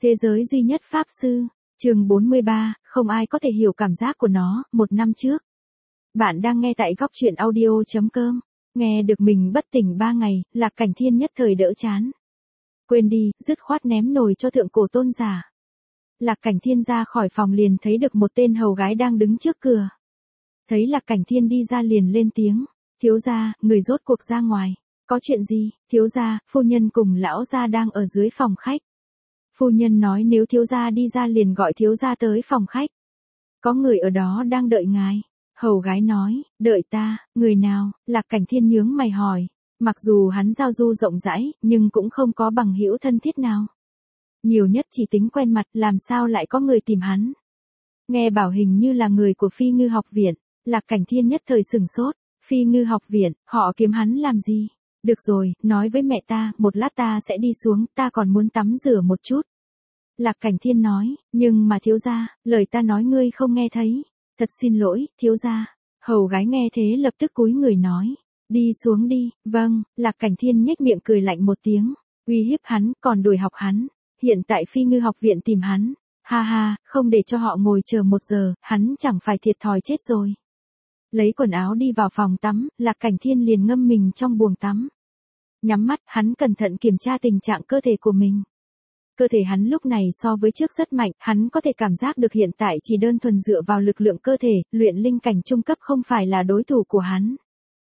Thế giới duy nhất Pháp Sư, chương 43, không ai có thể hiểu cảm giác của nó, 1 năm trước. Bạn đang nghe tại góc truyện audio.com. Nghe được mình bất tỉnh 3 ngày, Lạc Cảnh Thiên nhất thời đỡ chán. Quên đi, dứt khoát ném nồi cho thượng cổ tôn giả. Lạc Cảnh Thiên ra khỏi phòng liền thấy được một tên hầu gái đang đứng trước cửa. Thấy Lạc Cảnh Thiên đi ra liền lên tiếng, thiếu gia, người rốt cuộc ra ngoài. Có chuyện gì? Thiếu gia, phu nhân cùng lão gia đang ở dưới phòng khách. Phu nhân nói nếu thiếu gia đi ra liền gọi thiếu gia tới phòng khách. Có người ở đó đang đợi ngài. Hầu gái nói, đợi ta, người nào? Lạc Cảnh Thiên nhướng mày hỏi. Mặc dù hắn giao du rộng rãi, nhưng cũng không có bằng hữu thân thiết nào. Nhiều nhất chỉ tính quen mặt, làm sao lại có người tìm hắn. Nghe bảo hình như là người của Phi Ngư học viện. Lạc Cảnh Thiên nhất thời sừng sốt. Phi Ngư học viện, họ kiếm hắn làm gì? Được rồi, nói với mẹ ta, một lát ta sẽ đi xuống, ta còn muốn tắm rửa một chút. Lạc Cảnh Thiên nói, nhưng mà thiếu gia, lời ta nói ngươi không nghe thấy. Thật xin lỗi, thiếu gia. Hầu gái nghe thế lập tức cúi người nói, đi xuống đi. Vâng, Lạc Cảnh Thiên nhếch miệng cười lạnh một tiếng, uy hiếp hắn, còn đuổi học hắn. Hiện tại Phi Ngư học viện tìm hắn. Ha ha, không để cho họ ngồi chờ 1 giờ, hắn chẳng phải thiệt thòi chết rồi. Lấy quần áo đi vào phòng tắm, Lạc Cảnh Thiên liền ngâm mình trong buồng tắm. Nhắm mắt, hắn cẩn thận kiểm tra tình trạng cơ thể của mình. Cơ thể hắn lúc này so với trước rất mạnh, hắn có thể cảm giác được hiện tại chỉ đơn thuần dựa vào lực lượng cơ thể, luyện linh cảnh trung cấp không phải là đối thủ của hắn.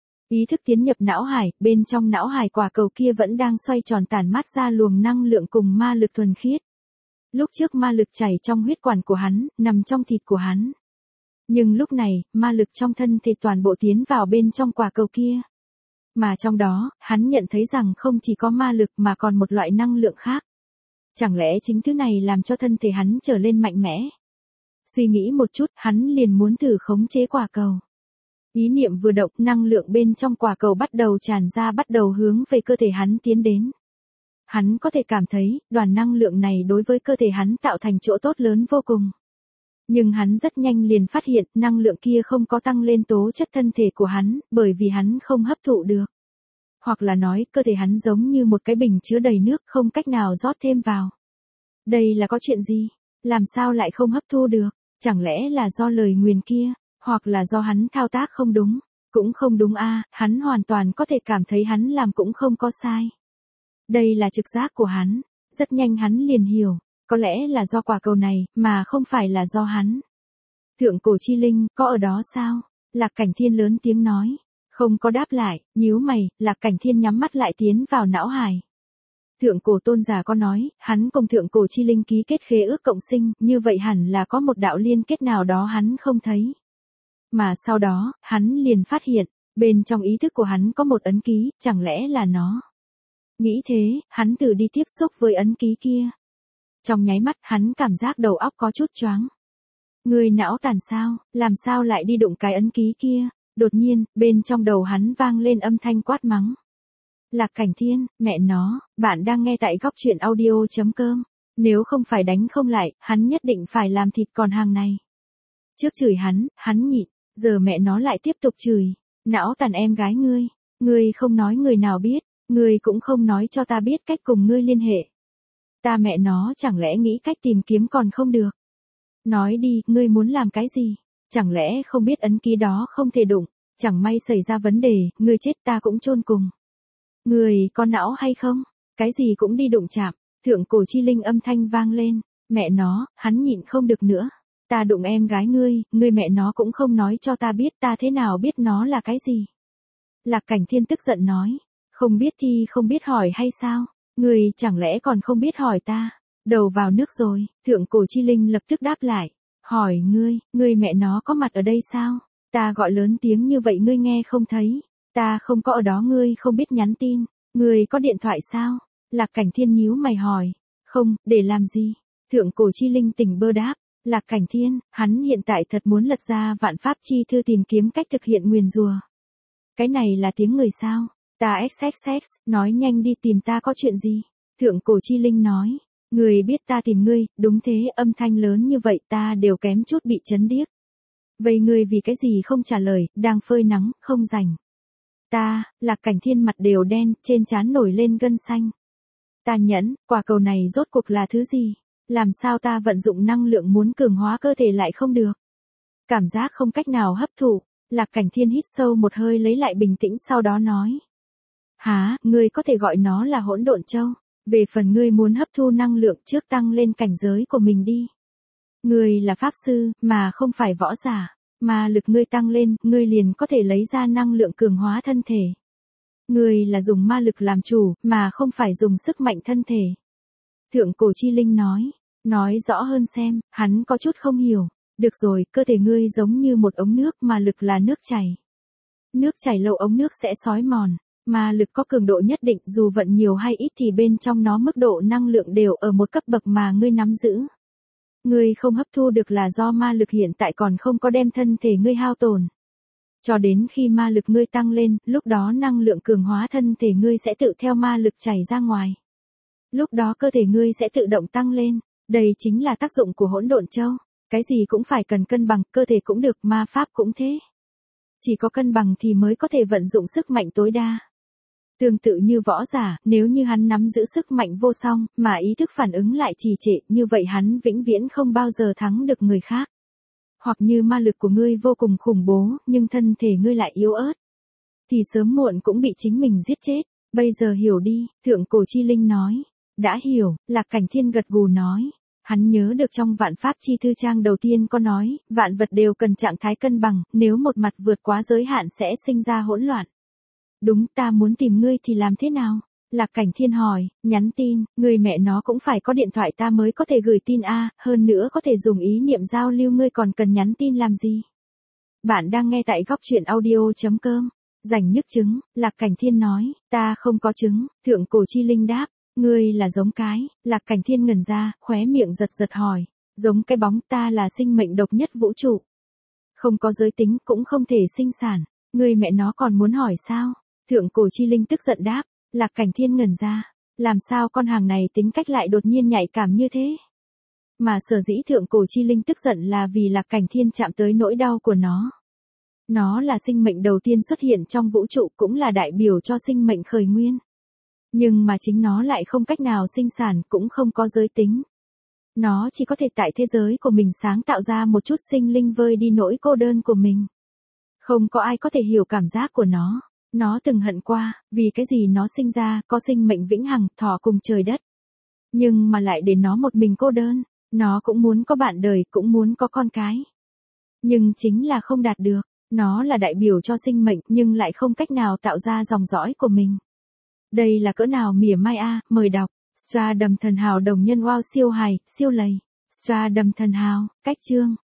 Ý thức tiến nhập não hải, bên trong não hải quả cầu kia vẫn đang xoay tròn tản mát ra luồng năng lượng cùng ma lực thuần khiết. Lúc trước ma lực chảy trong huyết quản của hắn, nằm trong thịt của hắn. Nhưng lúc này, ma lực trong thân thể toàn bộ tiến vào bên trong quả cầu kia. Mà trong đó, hắn nhận thấy rằng không chỉ có ma lực mà còn một loại năng lượng khác. Chẳng lẽ chính thứ này làm cho thân thể hắn trở lên mạnh mẽ? Suy nghĩ một chút, hắn liền muốn thử khống chế quả cầu. Ý niệm vừa động, năng lượng bên trong quả cầu bắt đầu tràn ra, bắt đầu hướng về cơ thể hắn tiến đến. Hắn có thể cảm thấy, đoàn năng lượng này đối với cơ thể hắn tạo thành chỗ tốt lớn vô cùng. Nhưng hắn rất nhanh liền phát hiện, năng lượng kia không có tăng lên tố chất thân thể của hắn, bởi vì hắn không hấp thụ được. Hoặc là nói, cơ thể hắn giống như một cái bình chứa đầy nước, không cách nào rót thêm vào. Đây là có chuyện gì? Làm sao lại không hấp thu được? Chẳng lẽ là do lời nguyền kia, hoặc là do hắn thao tác không đúng? Cũng không đúng a, hắn hoàn toàn có thể cảm thấy hắn làm cũng không có sai. Đây là trực giác của hắn, rất nhanh hắn liền hiểu, có lẽ là do quả cầu này, mà không phải là do hắn. Thượng cổ chi linh, có ở đó sao? Lạc Cảnh Thiên lớn tiếng nói. Không có đáp lại, nhíu mày, Lạc Cảnh Thiên nhắm mắt lại tiến vào não hải. Thượng cổ tôn giả có nói, hắn cùng thượng cổ chi linh ký kết khế ước cộng sinh, như vậy hẳn là có một đạo liên kết nào đó hắn không thấy. Mà sau đó, hắn liền phát hiện, bên trong ý thức của hắn có một ấn ký, chẳng lẽ là nó. Nghĩ thế, hắn thử đi tiếp xúc với ấn ký kia. Trong nháy mắt, hắn cảm giác đầu óc có chút choáng. Người não tàn sao, làm sao lại đi đụng cái ấn ký kia? Đột nhiên, bên trong đầu hắn vang lên âm thanh quát mắng. Lạc Cảnh Thiên, mẹ nó, bạn đang nghe tại góc truyện audio.com. Nếu không phải đánh không lại, hắn nhất định phải làm thịt con hàng này. Trước chửi hắn nhịn, giờ mẹ nó lại tiếp tục chửi. Não tàn em gái ngươi không nói người nào biết, ngươi cũng không nói cho ta biết cách cùng ngươi liên hệ. Ta mẹ nó chẳng lẽ nghĩ cách tìm kiếm còn không được. Nói đi, ngươi muốn làm cái gì? Chẳng lẽ không biết ấn ký đó không thể đụng, chẳng may xảy ra vấn đề, ngươi chết ta cũng chôn cùng. Ngươi có não hay không? Cái gì cũng đi đụng chạm, thượng cổ chi linh âm thanh vang lên, mẹ nó, hắn nhịn không được nữa. Ta đụng em gái ngươi mẹ nó cũng không nói cho ta biết, ta thế nào biết nó là cái gì? Lạc Cảnh Thiên tức giận nói, không biết thì không biết hỏi hay sao? Ngươi chẳng lẽ còn không biết hỏi ta? Đầu vào nước rồi, thượng cổ chi linh lập tức đáp lại. Hỏi ngươi mẹ nó có mặt ở đây sao? Ta gọi lớn tiếng như vậy ngươi nghe không thấy. Ta không có ở đó ngươi không biết nhắn tin. Ngươi có điện thoại sao? Lạc Cảnh Thiên nhíu mày hỏi. Không, để làm gì? Thượng cổ chi linh tỉnh bơ đáp. Lạc Cảnh Thiên, hắn hiện tại thật muốn lật ra vạn pháp chi thư tìm kiếm cách thực hiện nguyền rủa. Cái này là tiếng người sao? Ta xxx, nói nhanh đi tìm ta có chuyện gì? Thượng cổ chi linh nói. Người biết ta tìm ngươi, đúng thế, âm thanh lớn như vậy ta đều kém chút bị chấn điếc. Vậy ngươi vì cái gì không trả lời, đang phơi nắng, không rảnh. Ta, Lạc Cảnh Thiên mặt đều đen, trên trán nổi lên gân xanh. Ta nhẫn, quả cầu này rốt cuộc là thứ gì? Làm sao ta vận dụng năng lượng muốn cường hóa cơ thể lại không được? Cảm giác không cách nào hấp thụ. Lạc Cảnh Thiên hít sâu một hơi lấy lại bình tĩnh sau đó nói. Hả, ngươi có thể gọi nó là hỗn độn châu. Về phần ngươi muốn hấp thu năng lượng trước tăng lên cảnh giới của mình đi. Ngươi là pháp sư, mà không phải võ giả. Mà lực ngươi tăng lên, ngươi liền có thể lấy ra năng lượng cường hóa thân thể. Ngươi là dùng ma lực làm chủ, mà không phải dùng sức mạnh thân thể. Thượng cổ chi linh nói rõ hơn xem, hắn có chút không hiểu. Được rồi, cơ thể ngươi giống như một ống nước mà lực là nước chảy. Nước chảy lâu ống nước sẽ xói mòn, mà lực có cường độ nhất định dù vận nhiều hay ít thì bên trong nó mức độ năng lượng đều ở một cấp bậc mà ngươi nắm giữ. Ngươi không hấp thu được là do ma lực hiện tại còn không có đem thân thể ngươi hao tổn. Cho đến khi ma lực ngươi tăng lên, lúc đó năng lượng cường hóa thân thể ngươi sẽ tự theo ma lực chảy ra ngoài. Lúc đó cơ thể ngươi sẽ tự động tăng lên. Đây chính là tác dụng của hỗn độn châu. Cái gì cũng phải cần cân bằng, cơ thể cũng được, ma pháp cũng thế. Chỉ có cân bằng thì mới có thể vận dụng sức mạnh tối đa. Tương tự như võ giả, nếu như hắn nắm giữ sức mạnh vô song, mà ý thức phản ứng lại trì trệ, như vậy hắn vĩnh viễn không bao giờ thắng được người khác. Hoặc như ma lực của ngươi vô cùng khủng bố, nhưng thân thể ngươi lại yếu ớt. Thì sớm muộn cũng bị chính mình giết chết. Bây giờ hiểu đi, thượng cổ chi linh nói. Đã hiểu, Lạc Cảnh Thiên gật gù nói. Hắn nhớ được trong vạn pháp chi thư trang đầu tiên có nói, vạn vật đều cần trạng thái cân bằng, nếu một mặt vượt quá giới hạn sẽ sinh ra hỗn loạn. Đúng, ta muốn tìm ngươi thì làm thế nào? Lạc Cảnh Thiên hỏi, nhắn tin, người mẹ nó cũng phải có điện thoại ta mới có thể gửi tin a, hơn nữa có thể dùng ý niệm giao lưu, ngươi còn cần nhắn tin làm gì? Bạn đang nghe tại góc truyện audio.com. Rảnh nhức trứng, Lạc Cảnh Thiên nói, ta không có trứng, thượng cổ chi linh đáp. Ngươi là giống cái, Lạc Cảnh Thiên ngẩn ra, khóe miệng giật giật hỏi, giống cái bóng, ta là sinh mệnh độc nhất vũ trụ. Không có giới tính cũng không thể sinh sản, ngươi mẹ nó còn muốn hỏi sao? Thượng cổ chi linh tức giận đáp, Lạc Cảnh Thiên ngẩn ra, làm sao con hàng này tính cách lại đột nhiên nhạy cảm như thế? Mà sở dĩ thượng cổ chi linh tức giận là vì Lạc Cảnh Thiên chạm tới nỗi đau của nó. Nó là sinh mệnh đầu tiên xuất hiện trong vũ trụ, cũng là đại biểu cho sinh mệnh khởi nguyên. Nhưng mà chính nó lại không cách nào sinh sản, cũng không có giới tính. Nó chỉ có thể tại thế giới của mình sáng tạo ra một chút sinh linh vơi đi nỗi cô đơn của mình. Không có ai có thể hiểu cảm giác của nó. Nó từng hận qua, vì cái gì nó sinh ra, có sinh mệnh vĩnh hằng, thọ cùng trời đất. Nhưng mà lại để nó một mình cô đơn. Nó cũng muốn có bạn đời, cũng muốn có con cái. Nhưng chính là không đạt được. Nó là đại biểu cho sinh mệnh, nhưng lại không cách nào tạo ra dòng dõi của mình. Đây là cỡ nào mỉa mai a, mời đọc. Stardom thần hào đồng nhân wow siêu hài, siêu lầy. Stardom thần hào, cách chương.